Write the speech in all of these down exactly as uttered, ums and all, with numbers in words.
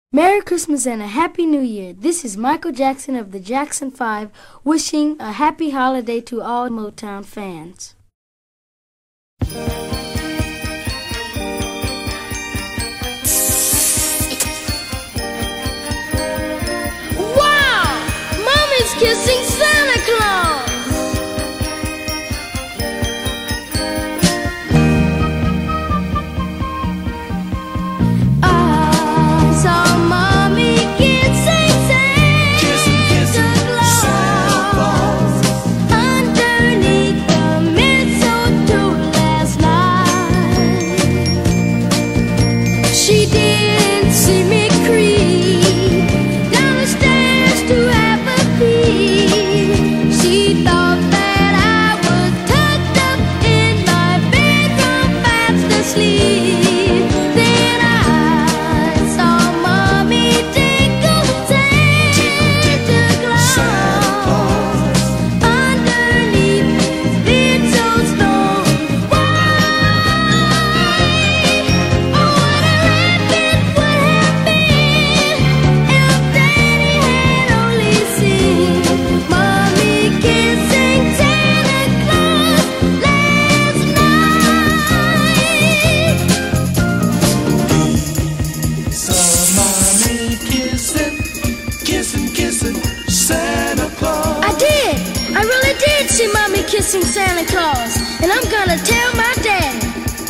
Merry Christmas and a Happy New Year. This is Michael Jackson of the Jackson Five wishing a happy holiday to all Motown fans. Wow! Mommy's kissing Santa Claus! She didn't see me creep down the stairs to have a peek. She thought that I was tucked up in my bedroom fast asleep. Then I saw Mommy tickle Santa Claus underneath his bed so stone. See Mommy kissing Santa Claus, and I'm gonna tell my daddy.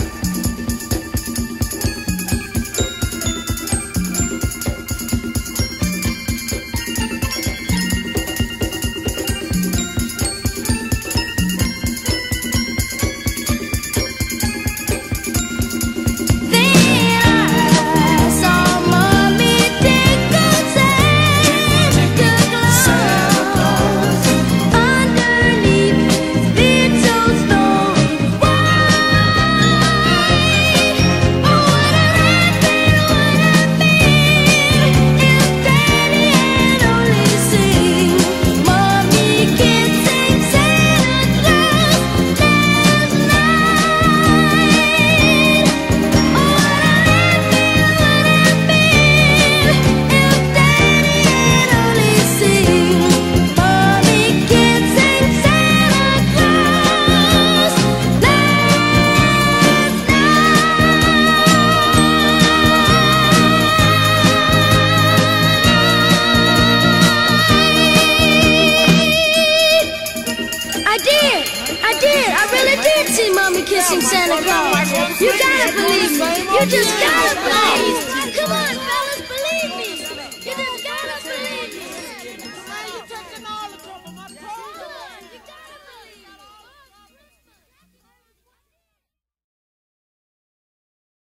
I did. I really did see Mommy kissing Santa Claus. You gotta believe me. You just gotta believe.